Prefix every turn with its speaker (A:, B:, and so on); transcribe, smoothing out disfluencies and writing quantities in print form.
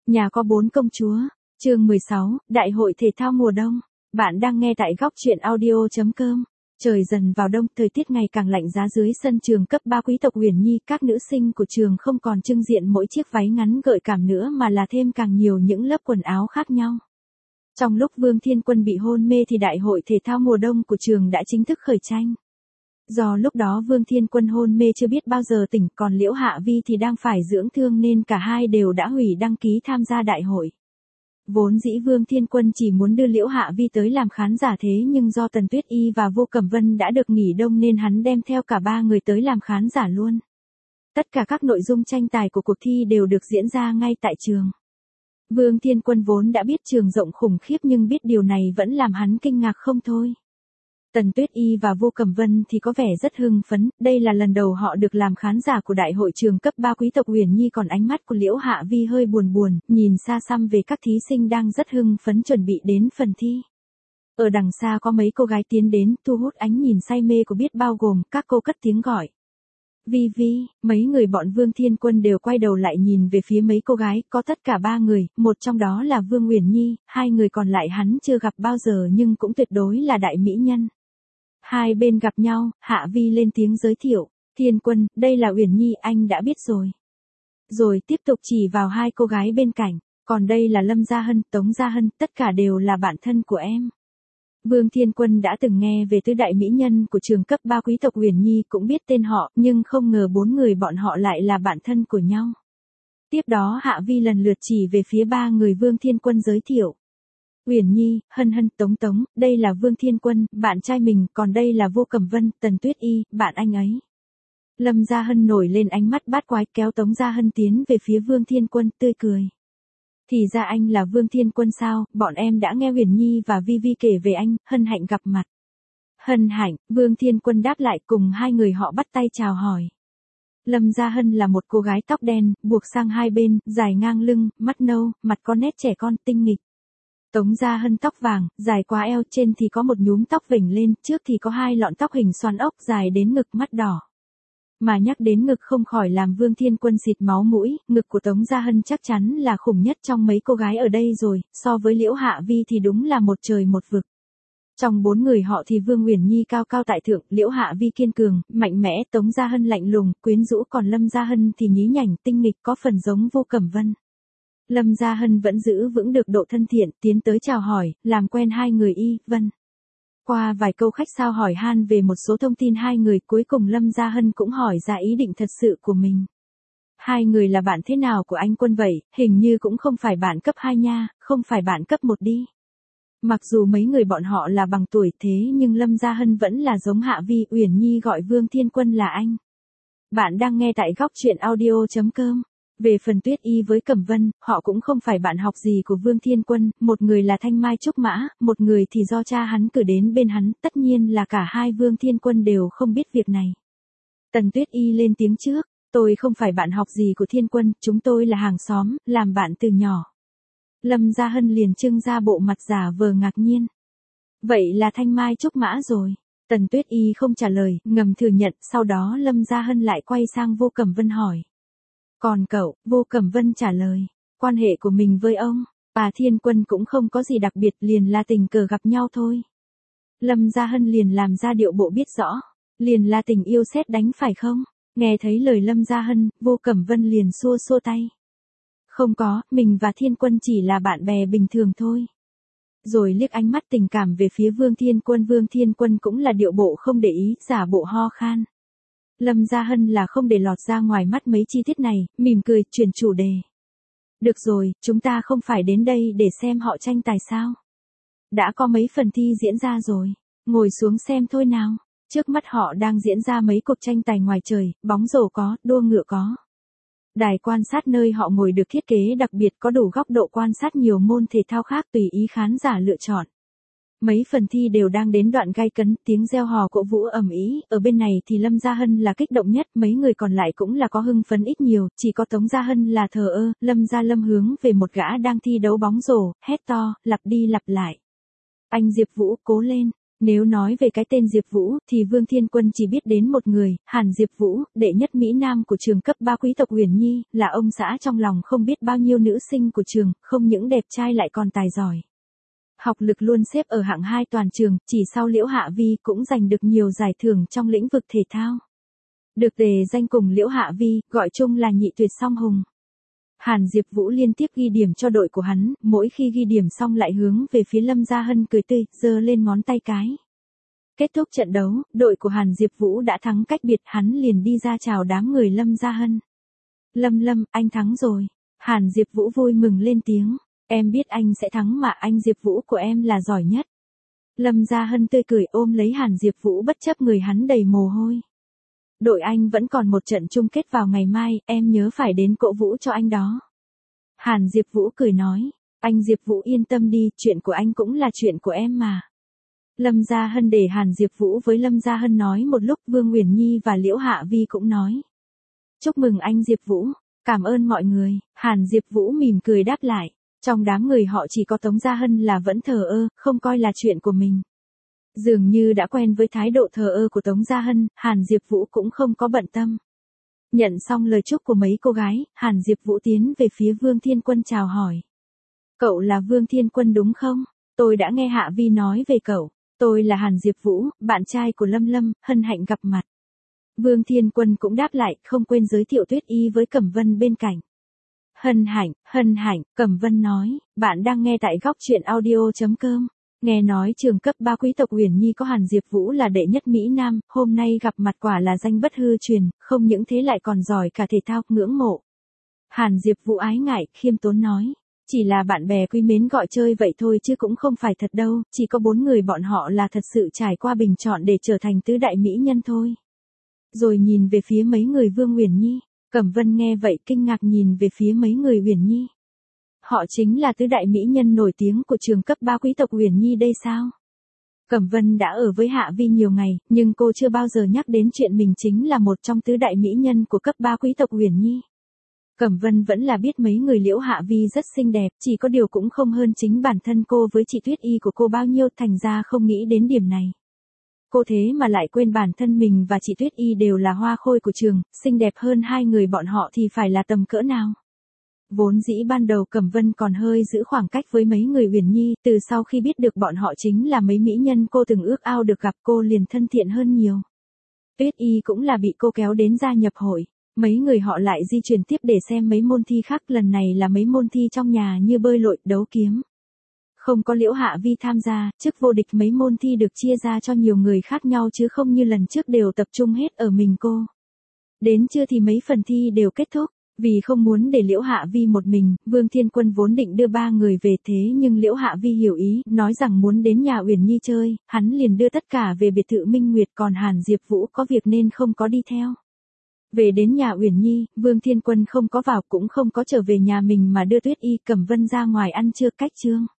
A: Nhà có 4 công chúa. Chương 16, Đại hội thể thao mùa đông. Bạn đang nghe tại góc truyện audio.com. Trời dần vào đông, thời tiết ngày càng lạnh giá dưới sân trường cấp 3 quý tộc Uyển Nhi, các nữ sinh của trường không còn trưng diện mỗi chiếc váy ngắn gợi cảm nữa mà là thêm càng nhiều những lớp quần áo khác nhau. Trong lúc Vương Thiên Quân bị hôn mê thì đại hội thể thao mùa đông của trường đã chính thức khởi tranh. Do lúc đó Vương Thiên Quân hôn mê chưa biết bao giờ tỉnh, còn Liễu Hạ Vi thì đang phải dưỡng thương nên cả hai đều đã hủy đăng ký tham gia đại hội. Vốn dĩ Vương Thiên Quân chỉ muốn đưa Liễu Hạ Vi tới làm khán giả, thế nhưng do Tần Tuyết Y và Vô Cẩm Vân đã được nghỉ đông nên hắn đem theo cả ba người tới làm khán giả luôn. Tất cả các nội dung tranh tài của cuộc thi đều được diễn ra ngay tại trường. Vương Thiên Quân vốn đã biết trường rộng khủng khiếp nhưng biết điều này vẫn làm hắn kinh ngạc không thôi. Tần Tuyết Y và Vô Cẩm Vân thì có vẻ rất hưng phấn, đây là lần đầu họ được làm khán giả của đại hội trường cấp 3 quý tộc Uyển Nhi, còn ánh mắt của Liễu Hạ Vi hơi buồn buồn, nhìn xa xăm về các thí sinh đang rất hưng phấn chuẩn bị đến phần thi. Ở đằng xa có mấy cô gái tiến đến, thu hút ánh nhìn say mê của biết bao gồm, các cô cất tiếng gọi. Vi Vi, mấy người bọn Vương Thiên Quân đều quay đầu lại nhìn về phía mấy cô gái, có tất cả 3 người, một trong đó là Vương Uyển Nhi, 2 người còn lại hắn chưa gặp bao giờ nhưng cũng tuyệt đối là đại mỹ nhân. Hai bên gặp nhau, Hạ Vi lên tiếng giới thiệu, Thiên Quân, đây là Uyển Nhi, anh đã biết rồi. Rồi tiếp tục chỉ vào hai cô gái bên cạnh, còn đây là Lâm Gia Hân, Tống Gia Hân, tất cả đều là bạn thân của em. Vương Thiên Quân đã từng nghe về tứ đại mỹ nhân của trường cấp 3 quý tộc Uyển Nhi, cũng biết tên họ, nhưng không ngờ 4 người bọn họ lại là bạn thân của nhau. Tiếp đó Hạ Vi lần lượt chỉ về phía 3 người Vương Thiên Quân giới thiệu. Uyển Nhi, Hân Hân, Tống Tống, đây là Vương Thiên Quân, bạn trai mình, còn đây là Vô Cẩm Vân, Tần Tuyết Y, bạn anh ấy. Lâm Gia Hân nổi lên ánh mắt bát quái, kéo Tống Gia Hân tiến về phía Vương Thiên Quân, tươi cười. Thì ra anh là Vương Thiên Quân sao, bọn em đã nghe Uyển Nhi và Vi Vi kể về anh, hân hạnh gặp mặt. Hân hạnh, Vương Thiên Quân đáp lại, cùng hai người họ bắt tay chào hỏi. Lâm Gia Hân là một cô gái tóc đen, buộc sang hai bên, dài ngang lưng, mắt nâu, mặt có nét trẻ con, tinh nghịch. Tống Gia Hân tóc vàng, dài quá eo, trên thì có một nhúm tóc vểnh lên, trước thì có 2 lọn tóc hình xoắn ốc dài đến ngực, mắt đỏ. Mà nhắc đến ngực không khỏi làm Vương Thiên Quân xịt máu mũi, ngực của Tống Gia Hân chắc chắn là khủng nhất trong mấy cô gái ở đây rồi, so với Liễu Hạ Vi thì đúng là một trời một vực. Trong 4 người họ thì Vương Uyển Nhi cao cao tại thượng, Liễu Hạ Vi kiên cường, mạnh mẽ, Tống Gia Hân lạnh lùng, quyến rũ, còn Lâm Gia Hân thì nhí nhảnh, tinh nghịch, có phần giống Vô Cẩm Vân. Lâm Gia Hân vẫn giữ vững được độ thân thiện, tiến tới chào hỏi, làm quen hai người Y, Vân. Qua vài câu khách sáo hỏi han về một số thông tin hai người, cuối cùng Lâm Gia Hân cũng hỏi ra ý định thật sự của mình. Hai người là bạn thế nào của anh Quân vậy, hình như cũng không phải bạn cấp 2 nha, không phải bạn cấp 1 đi. Mặc dù mấy người bọn họ là bằng tuổi thế nhưng Lâm Gia Hân vẫn là giống Hạ Vi, Uyển Nhi gọi Vương Thiên Quân là anh. Bạn đang nghe tại góc truyện audio.com. Về phần Tuyết Y với Cẩm Vân, họ cũng không phải bạn học gì của Vương Thiên Quân, một người là Thanh Mai Trúc Mã, một người thì do cha hắn cử đến bên hắn, tất nhiên là cả hai Vương Thiên Quân đều không biết việc này. Tần Tuyết Y lên tiếng trước, tôi không phải bạn học gì của Thiên Quân, chúng tôi là hàng xóm, làm bạn từ nhỏ. Lâm Gia Hân liền trưng ra bộ mặt giả vờ ngạc nhiên. Vậy là Thanh Mai Trúc Mã rồi. Tần Tuyết Y không trả lời, ngầm thừa nhận, sau đó Lâm Gia Hân lại quay sang Vô Cẩm Vân hỏi. Còn cậu, Vô Cẩm Vân trả lời, quan hệ của mình với ông, Thiên Quân cũng không có gì đặc biệt, liền là tình cờ gặp nhau thôi. Lâm Gia Hân liền làm ra điệu bộ biết rõ, liền là tình yêu sét đánh phải không? Nghe thấy lời Lâm Gia Hân, Vô Cẩm Vân liền xua xua tay. Không có, mình và Thiên Quân chỉ là bạn bè bình thường thôi. Rồi liếc ánh mắt tình cảm về phía Vương Thiên Quân cũng là điệu bộ không để ý, giả bộ ho khan. Lâm Gia Hân là không để lọt ra ngoài mắt mấy chi tiết này, mỉm cười, chuyển chủ đề. Được rồi, chúng ta không phải đến đây để xem họ tranh tài sao? Đã có mấy phần thi diễn ra rồi, ngồi xuống xem thôi nào. Trước mắt họ đang diễn ra mấy cuộc tranh tài ngoài trời, bóng rổ có, đua ngựa có. Đài quan sát nơi họ ngồi được thiết kế đặc biệt, có đủ góc độ quan sát nhiều môn thể thao khác tùy ý khán giả lựa chọn. Mấy phần thi đều đang đến đoạn gay cấn, tiếng reo hò cổ vũ ầm ĩ, ở bên này thì Lâm Gia Hân là kích động nhất, mấy người còn lại cũng là có hưng phấn ít nhiều, chỉ có Tống Gia Hân là thờ ơ. Lâm hướng về một gã đang thi đấu bóng rổ, hét to, lặp đi lặp lại. Anh Diệp Vũ, cố lên. Nếu nói về cái tên Diệp Vũ, thì Vương Thiên Quân chỉ biết đến một người, Hàn Diệp Vũ, đệ nhất Mỹ Nam của trường cấp 3 quý tộc Uyển Nhi, là ông xã trong lòng không biết bao nhiêu nữ sinh của trường, không những đẹp trai lại còn tài giỏi. Học lực luôn xếp ở hạng 2 toàn trường, chỉ sau Liễu Hạ Vi cũng giành được nhiều giải thưởng trong lĩnh vực thể thao. Được đề danh cùng Liễu Hạ Vi, gọi chung là nhị tuyệt song hùng. Hàn Diệp Vũ liên tiếp ghi điểm cho đội của hắn, mỗi khi ghi điểm xong lại hướng về phía Lâm Gia Hân cười tươi, giơ lên ngón tay cái. Kết thúc trận đấu, đội của Hàn Diệp Vũ đã thắng cách biệt, hắn liền đi ra chào đám người Lâm Gia Hân. Lâm, anh thắng rồi. Hàn Diệp Vũ vui mừng lên tiếng. Em biết anh sẽ thắng mà, anh Diệp Vũ của em là giỏi nhất. Lâm Gia Hân tươi cười ôm lấy Hàn Diệp Vũ bất chấp người hắn đầy mồ hôi. Đội anh vẫn còn một trận chung kết vào ngày mai, em nhớ phải đến cổ vũ cho anh đó. Hàn Diệp Vũ cười nói, anh Diệp Vũ yên tâm đi, chuyện của anh cũng là chuyện của em mà. Lâm Gia Hân để Hàn Diệp Vũ với Lâm Gia Hân nói một lúc, Vương Uyển Nhi và Liễu Hạ Vi cũng nói. Chúc mừng anh Diệp Vũ, cảm ơn mọi người. Hàn Diệp Vũ mỉm cười đáp lại. Trong đám người họ chỉ có Tống Gia Hân là vẫn thờ ơ, không coi là chuyện của mình. Dường như đã quen với thái độ thờ ơ của Tống Gia Hân, Hàn Diệp Vũ cũng không có bận tâm. Nhận xong lời chúc của mấy cô gái, Hàn Diệp Vũ tiến về phía Vương Thiên Quân chào hỏi. Cậu là Vương Thiên Quân đúng không? Tôi đã nghe Hạ Vi nói về cậu. Tôi là Hàn Diệp Vũ, bạn trai của Lâm, hân hạnh gặp mặt. Vương Thiên Quân cũng đáp lại, không quên giới thiệu Tuyết Y với Cẩm Vân bên cạnh. Hân hạnh, Cẩm Vân nói, bạn đang nghe tại góc truyện audio.com. Nghe nói trường cấp 3 quý tộc Uyển Nhi có Hàn Diệp Vũ là đệ nhất Mỹ Nam, hôm nay gặp mặt quả là danh bất hư truyền, không những thế lại còn giỏi cả thể thao, ngưỡng mộ. Hàn Diệp Vũ ái ngại, khiêm tốn nói, chỉ là bạn bè quý mến gọi chơi vậy thôi chứ cũng không phải thật đâu, chỉ có 4 người bọn họ là thật sự trải qua bình chọn để trở thành tứ đại mỹ nhân thôi. Rồi nhìn về phía mấy người Vương Uyển Nhi, Cẩm Vân nghe vậy kinh ngạc nhìn về phía mấy người Uyển Nhi. Họ chính là tứ đại mỹ nhân nổi tiếng của trường cấp 3 quý tộc Uyển Nhi đây sao? Cẩm Vân đã ở với Hạ Vi nhiều ngày, nhưng cô chưa bao giờ nhắc đến chuyện mình chính là một trong tứ đại mỹ nhân của cấp 3 quý tộc Uyển Nhi. Cẩm Vân vẫn là biết mấy người Liễu Hạ Vi rất xinh đẹp, chỉ có điều cũng không hơn chính bản thân cô với chị Tuyết Y của cô bao nhiêu, thành ra không nghĩ đến điểm này. Cô thế mà lại quên bản thân mình và chị Tuyết Y đều là hoa khôi của trường, xinh đẹp hơn hai người bọn họ thì phải là tầm cỡ nào. Vốn dĩ ban đầu Cẩm Vân còn hơi giữ khoảng cách với mấy người Uyển Nhi, từ sau khi biết được bọn họ chính là mấy mỹ nhân cô từng ước ao được gặp, cô liền thân thiện hơn nhiều. Tuyết Y cũng là bị cô kéo đến gia nhập hội, mấy người họ lại di chuyển tiếp để xem mấy môn thi khác, lần này là mấy môn thi trong nhà như bơi lội, đấu kiếm. Không có Liễu Hạ Vi tham gia, chức vô địch mấy môn thi được chia ra cho nhiều người khác nhau chứ không như lần trước đều tập trung hết ở mình cô. Đến trưa thì mấy phần thi đều kết thúc. Vì không muốn để Liễu Hạ Vi một mình, Vương Thiên Quân vốn định đưa 3 người về, thế nhưng Liễu Hạ Vi hiểu ý, nói rằng muốn đến nhà Uyển Nhi chơi, hắn liền đưa tất cả về biệt thự Minh Nguyệt, còn Hàn Diệp Vũ có việc nên không có đi theo. Về đến nhà Uyển Nhi, Vương Thiên Quân không có vào cũng không có trở về nhà mình mà đưa Tuyết Y, Cẩm Vân ra ngoài ăn trưa cách trương.